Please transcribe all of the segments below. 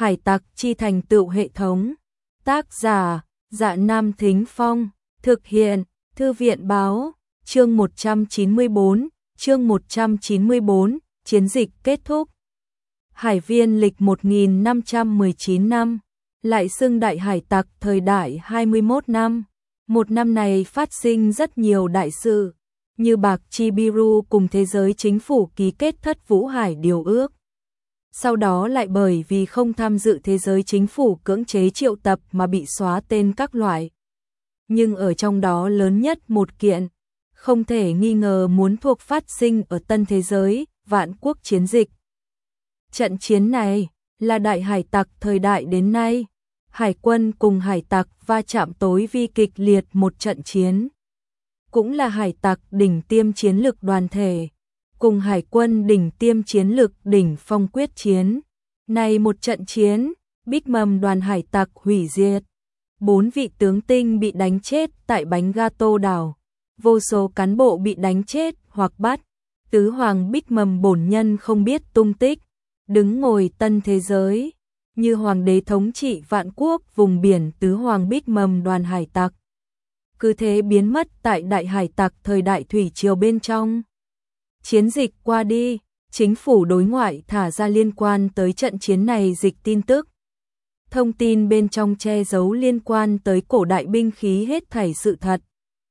Hải tặc chi thành tựu hệ thống. Tác giả: Dạ Nam Thính Phong. Thực hiện: Thư viện Báo. Chương 194, chiến dịch kết thúc. Hải viên lịch 1519 năm, lại xưng đại hải tặc thời đại 21 năm. Một năm này phát sinh rất nhiều đại sự, như Bạc Chibiru cùng thế giới chính phủ ký kết Thất Vũ Hải điều ước. Sau đó lại bởi vì không tham dự thế giới chính phủ cưỡng chế triệu tập mà bị xóa tên các loại. Nhưng ở trong đó lớn nhất một kiện, không thể nghi ngờ muốn thuộc phát sinh ở tân thế giới, vạn quốc chiến dịch. Trận chiến này là đại hải tặc thời đại đến nay, hải quân cùng hải tặc va chạm tối vi kịch liệt một trận chiến. Cũng là hải tặc đỉnh tiêm chiến lực đoàn thể, cùng hải quân đỉnh tiêm chiến lực đỉnh phong quyết chiến. Này một trận chiến, Big Mom đoàn hải tặc hủy diệt. 4 vị tướng tinh bị đánh chết tại bánh gato đảo. Vô số cán bộ bị đánh chết hoặc bắt. Tứ hoàng Big Mom bổn nhân không biết tung tích, đứng ngồi tân thế giới, như hoàng đế thống trị vạn quốc vùng biển. Tứ hoàng Big Mom đoàn hải tặc cứ thế biến mất tại đại hải tặc thời đại thủy triều bên trong. Chiến dịch qua đi, chính phủ đối ngoại thả ra liên quan tới trận chiến này dịch tin tức. Thông tin bên trong che giấu liên quan tới cổ đại binh khí hết thảy sự thật.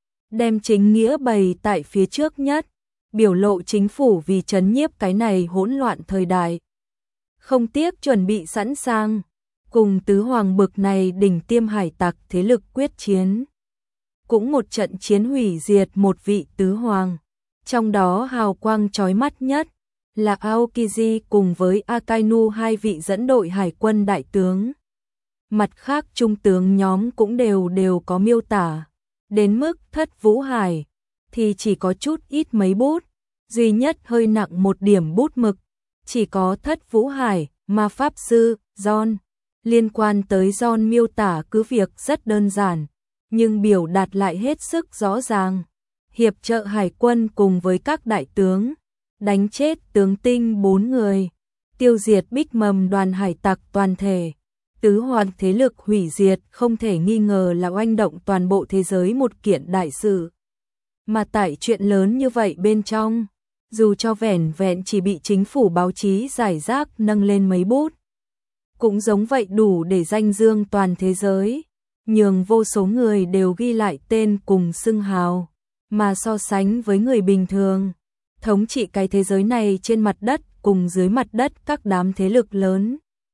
Đem chính nghĩa bày tại phía trước nhất, biểu lộ chính phủ vì trấn nhiếp cái này hỗn loạn thời đại. Không tiếc chuẩn bị sẵn sàng, cùng tứ hoàng bực này đỉnh tiêm hải tặc thế lực quyết chiến. Cũng một trận chiến hủy diệt một vị tứ hoàng. Trong đó hào quang chói mắt nhất là Aokiji cùng với Akainu, hai vị dẫn đội hải quân đại tướng. Mặt khác trung tướng nhóm cũng đều có miêu tả. Đến mức Thất Vũ Hải thì chỉ có chút ít mấy bút, duy nhất hơi nặng một điểm bút mực. Chỉ có Thất Vũ Hải, ma pháp sư, John. Liên quan tới John miêu tả cứ việc rất đơn giản, nhưng biểu đạt lại hết sức rõ ràng. Hiệp trợ hải quân cùng với các đại tướng, đánh chết tướng tinh 4 người, tiêu diệt Big Mom đoàn hải tặc toàn thể. Tứ hoàng thế lực hủy diệt không thể nghi ngờ là oanh động toàn bộ thế giới một kiện đại sự. Mà tại chuyện lớn như vậy bên trong, dù cho vẻn vẹn chỉ bị chính phủ báo chí giải rác nâng lên mấy bút, cũng giống vậy đủ để danh dương toàn thế giới, nhường vô số người đều ghi lại tên cùng xưng hào. Mà so sánh với người bình thường, thống trị cái thế giới này trên mặt đất cùng dưới mặt đất các đám thế lực lớn,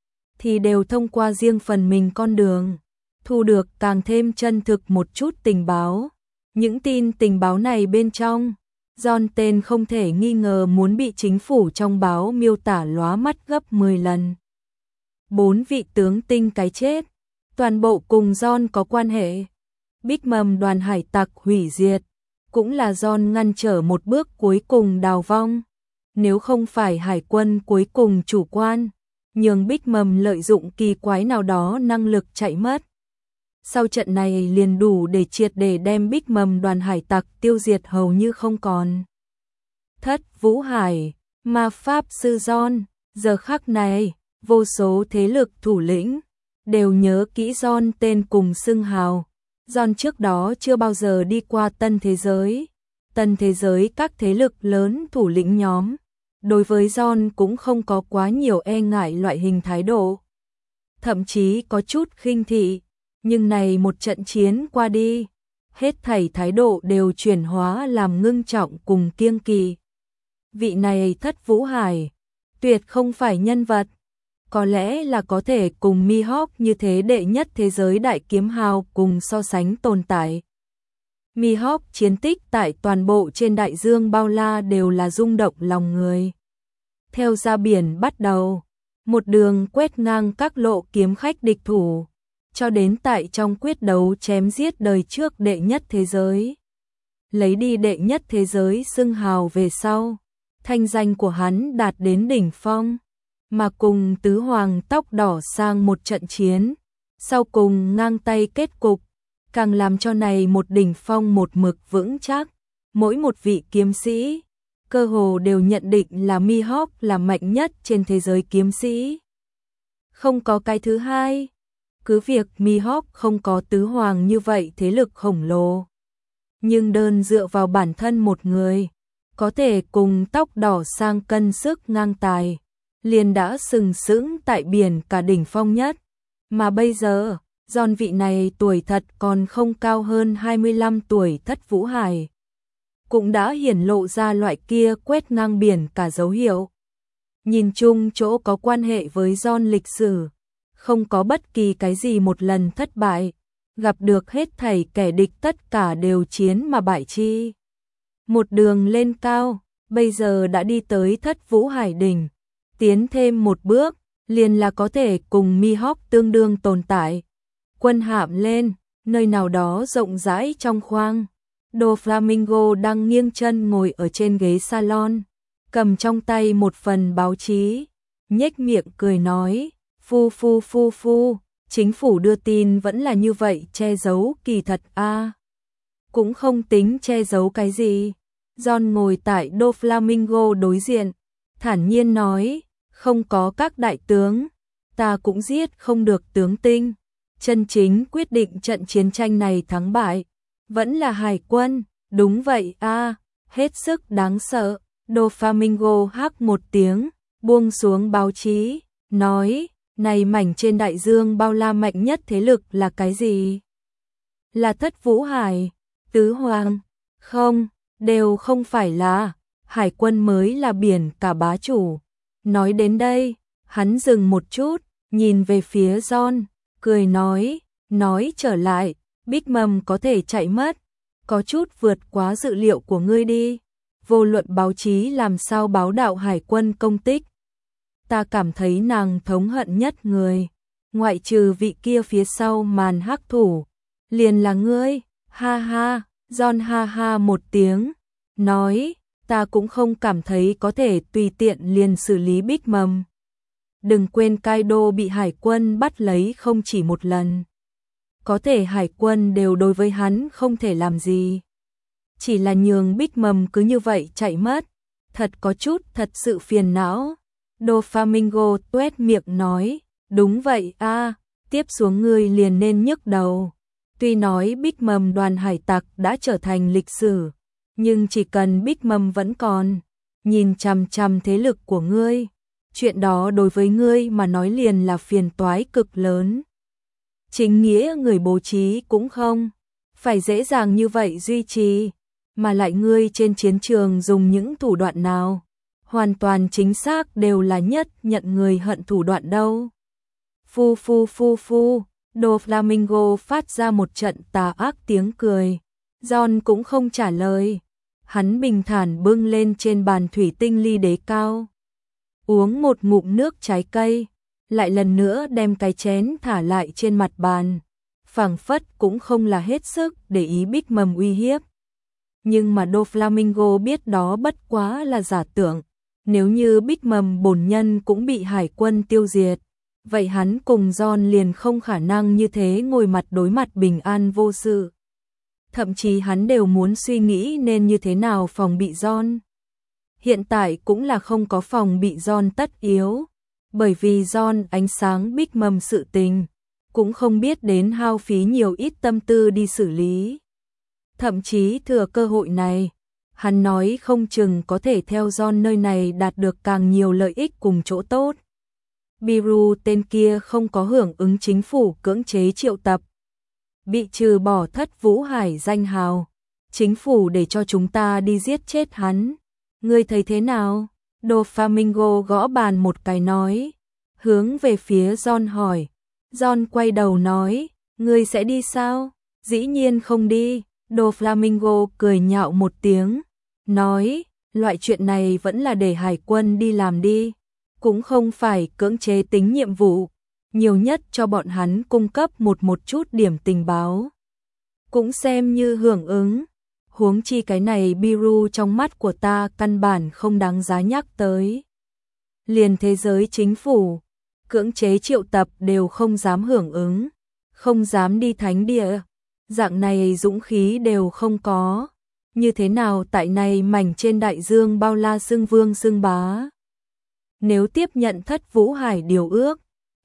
thì đều thông qua riêng phần mình con đường, thu được càng thêm chân thực một chút tình báo. Những tin tình báo này bên trong, John tên không thể nghi ngờ muốn bị chính phủ trong báo miêu tả lóa mắt gấp 10 lần. 4 vị tướng tinh cái chết, toàn bộ cùng John có quan hệ. Big Mom đoàn hải tặc hủy diệt, cũng là John ngăn trở một bước cuối cùng đào vong. Nếu không phải hải quân cuối cùng chủ quan, nhường Big Mom lợi dụng kỳ quái nào đó năng lực chạy mất, sau trận này liền đủ để triệt để đem Big Mom đoàn hải tặc tiêu diệt hầu như không còn. Thất Vũ Hải, ma pháp sư John, giờ khắc này, vô số thế lực thủ lĩnh đều nhớ kỹ John tên cùng xưng hào. John trước đó chưa bao giờ đi qua tân thế giới. Tân thế giới các thế lực lớn thủ lĩnh nhóm, đối với John cũng không có quá nhiều e ngại loại hình thái độ. Thậm chí có chút khinh thị, nhưng này một trận chiến qua đi, hết thảy thái độ đều chuyển hóa làm ngưng trọng cùng kiêng kỵ. Vị này Thất Vũ Hải, tuyệt không phải nhân vật. Có lẽ là có thể cùng Mihawk như thế đệ nhất thế giới đại kiếm hào cùng so sánh tồn tại. Mihawk chiến tích tại toàn bộ trên đại dương bao la đều là rung động lòng người. Theo ra biển bắt đầu, một đường quét ngang các lộ kiếm khách địch thủ, cho đến tại trong quyết đấu chém giết đời trước đệ nhất thế giới. Lấy đi đệ nhất thế giới xưng hào về sau, thanh danh của hắn đạt đến đỉnh phong. Mà cùng tứ hoàng tóc đỏ sang một trận chiến, sau cùng ngang tay kết cục, càng làm cho này một đỉnh phong một mực vững chắc. Mỗi một vị kiếm sĩ, cơ hồ đều nhận định là Mihawk là mạnh nhất trên thế giới kiếm sĩ. không có cái thứ hai. Cứ việc Mihawk không có tứ hoàng như vậy thế lực khổng lồ, nhưng đơn dựa vào bản thân một người, có thể cùng tóc đỏ sang cân sức ngang tài, liền đã sừng sững tại biển cả đỉnh phong nhất. Mà bây giờ, John vị này tuổi thật còn không cao hơn 25 tuổi Thất Vũ Hải, cũng đã hiển lộ ra loại kia quét ngang biển cả dấu hiệu. Nhìn chung chỗ có quan hệ với John lịch sử, không có bất kỳ cái gì một lần thất bại, gặp được hết thảy kẻ địch tất cả đều chiến mà bại chi. Một đường lên cao, bây giờ đã đi tới Thất Vũ Hải đỉnh, tiến thêm một bước, liền là có thể cùng Mihawk tương đương tồn tại. Quân hạm lên, nơi nào đó rộng rãi trong khoang. Doflamingo đang nghiêng chân ngồi ở trên ghế salon, cầm trong tay một phần báo chí, nhếch miệng cười nói, phu, chính phủ đưa tin vẫn là như vậy che giấu kỳ thật a. Cũng không tính che giấu cái gì. John ngồi tại Doflamingo đối diện, thản nhiên nói, không có các đại tướng, ta cũng giết không được tướng tinh. Chân chính quyết định trận chiến tranh này thắng bại, vẫn là hải quân, đúng vậy a, hết sức đáng sợ. Doflamingo hắc một tiếng, buông xuống báo chí, nói, này mảnh trên đại dương bao la mạnh nhất thế lực là cái gì? Là Thất Vũ Hải, Tứ Hoàng, không, đều không phải là, hải quân mới là biển cả bá chủ. Nói đến đây, hắn dừng một chút, nhìn về phía John, cười nói trở lại, Big Mom có thể chạy mất, có chút vượt quá dự liệu của ngươi đi. Vô luận báo chí làm sao báo đạo hải quân công tích, ta cảm thấy nàng thống hận nhất người, ngoại trừ vị kia phía sau màn hắc thủ, liền là ngươi. Ha ha, John ha ha một tiếng, nói, ta cũng không cảm thấy có thể tùy tiện liền xử lý Big Mom. Đừng quên Kaido bị hải quân bắt lấy không chỉ một lần. Có thể hải quân đều đối với hắn không thể làm gì. Chỉ là nhường Big Mom cứ như vậy chạy mất, thật có chút thật sự phiền não. Doflamingo tuét miệng nói, đúng vậy a, tiếp xuống ngươi liền nên nhức đầu. Tuy nói Big Mom đoàn hải tặc đã trở thành lịch sử, nhưng chỉ cần Big Mom vẫn còn, nhìn chằm chằm thế lực của ngươi, chuyện đó đối với ngươi mà nói liền là phiền toái cực lớn. Chính nghĩa người bố trí cũng không phải dễ dàng như vậy duy trì, mà lại ngươi trên chiến trường dùng những thủ đoạn nào, hoàn toàn chính xác đều là nhất nhận người hận thủ đoạn đâu. Phu, Doflamingo phát ra một trận tà ác tiếng cười. John cũng không trả lời, hắn bình thản bưng lên trên bàn thủy tinh ly đế cao, uống một ngụm nước trái cây, lại lần nữa đem cái chén thả lại trên mặt bàn, phảng phất cũng không là hết sức để ý Big Mom uy hiếp. Nhưng mà Doflamingo biết đó bất quá là giả tưởng, nếu như Big Mom bổn nhân cũng bị hải quân tiêu diệt, vậy hắn cùng John liền không khả năng như thế ngồi mặt đối mặt bình an vô sự. Thậm chí hắn đều muốn suy nghĩ nên như thế nào phòng bị John. Hiện tại cũng là không có phòng bị John tất yếu, bởi vì John ánh sáng Big Mom sự tình, cũng không biết đến hao phí nhiều ít tâm tư đi xử lý. Thậm chí thừa cơ hội này, hắn nói không chừng có thể theo John nơi này đạt được càng nhiều lợi ích cùng chỗ tốt. Biru tên kia không có hưởng ứng chính phủ cưỡng chế triệu tập, bị trừ bỏ Thất Vũ Hải danh hào, chính phủ để cho chúng ta đi giết chết hắn. Ngươi thấy thế nào? Doflamingo gõ bàn một cái nói, hướng về phía John hỏi. John quay đầu nói, ngươi sẽ đi sao? Dĩ nhiên không đi. Doflamingo cười nhạo một tiếng, nói, loại chuyện này vẫn là để hải quân đi làm đi, cũng không phải cưỡng chế tính nhiệm vụ, nhiều nhất cho bọn hắn cung cấp một chút điểm tình báo, cũng xem như hưởng ứng. Huống chi cái này Biru trong mắt của ta căn bản không đáng giá nhắc tới. Liền thế giới chính phủ, cưỡng chế triệu tập đều không dám hưởng ứng, không dám đi thánh địa, dạng này dũng khí đều không có. Như thế nào tại này mảnh trên đại dương bao la xưng vương xưng bá? Nếu tiếp nhận Thất Vũ Hải điều ước,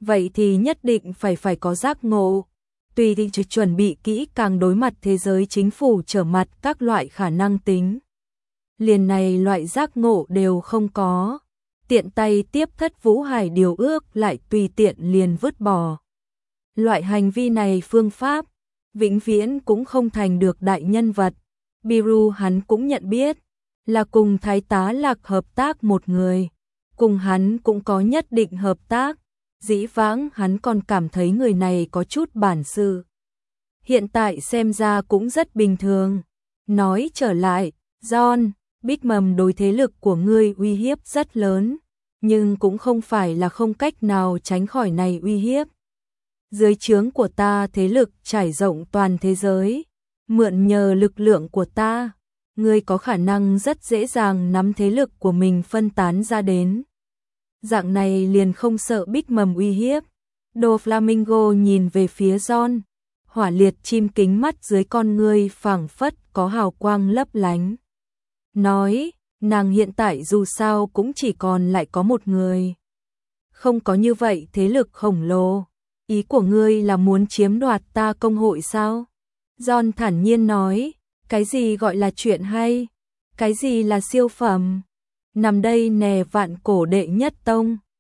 vậy thì nhất định phải có giác ngộ. Tùy thì chuẩn bị kỹ càng đối mặt thế giới chính phủ trở mặt các loại khả năng tính. Liền này loại giác ngộ đều không có. Tiện tay tiếp Thất Vũ Hải điều ước lại tùy tiện liền vứt bỏ. Loại hành vi này phương pháp, vĩnh viễn cũng không thành được đại nhân vật. Biru hắn cũng nhận biết, là cùng Thái tá Lạc hợp tác một người. Cùng hắn cũng có nhất định hợp tác. Dĩ vãng hắn còn cảm thấy người này có chút bản sự. Hiện tại xem ra cũng rất bình thường. Nói trở lại, John, Big Mom đối thế lực của ngươi uy hiếp rất lớn, nhưng cũng không phải là không cách nào tránh khỏi này uy hiếp. Dưới trướng của ta thế lực trải rộng toàn thế giới, mượn nhờ lực lượng của ta, ngươi có khả năng rất dễ dàng nắm thế lực của mình phân tán ra đến. Dạng này liền không sợ Big Mom uy hiếp. Doflamingo nhìn về phía John, hỏa liệt chim kính mắt dưới con ngươi phảng phất có hào quang lấp lánh. Nói, nàng hiện tại dù sao cũng chỉ còn lại có một người. Không có như vậy thế lực khổng lồ. Ý của ngươi là muốn chiếm đoạt ta công hội sao? John thản nhiên nói, cái gì gọi là chuyện hay? Cái gì là siêu phẩm? Nằm đây nè vạn cổ đệ nhất tông.